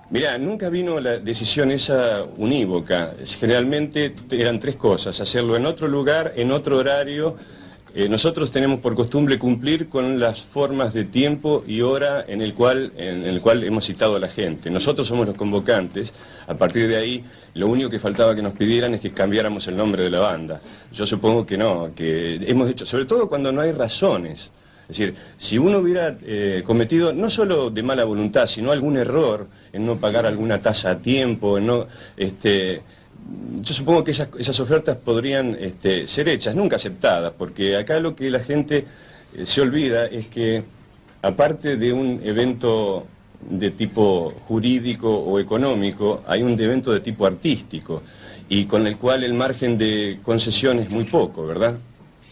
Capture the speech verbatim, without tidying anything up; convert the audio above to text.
Mirá, nunca vino la decisión esa unívoca. Generalmente eran tres cosas: hacerlo en otro lugar, en otro horario. Eh, nosotros tenemos por costumbre cumplir con las formas de tiempo y hora en el cual, en el cual hemos citado a la gente. Nosotros somos los convocantes. A partir de ahí, lo único que faltaba que nos pidieran es que cambiáramos el nombre de la banda. Yo supongo que no, que hemos hecho, sobre todo cuando no hay razones. Es decir, si uno hubiera eh, cometido, no solo de mala voluntad, sino algún error en no pagar alguna tasa a tiempo, en no, este, yo supongo que esas, esas ofertas podrían este, ser hechas, nunca aceptadas, porque acá lo que la gente eh, se olvida es que, aparte de un evento de tipo jurídico o económico, hay un evento de tipo artístico, y con el cual el margen de concesión es muy poco, ¿verdad?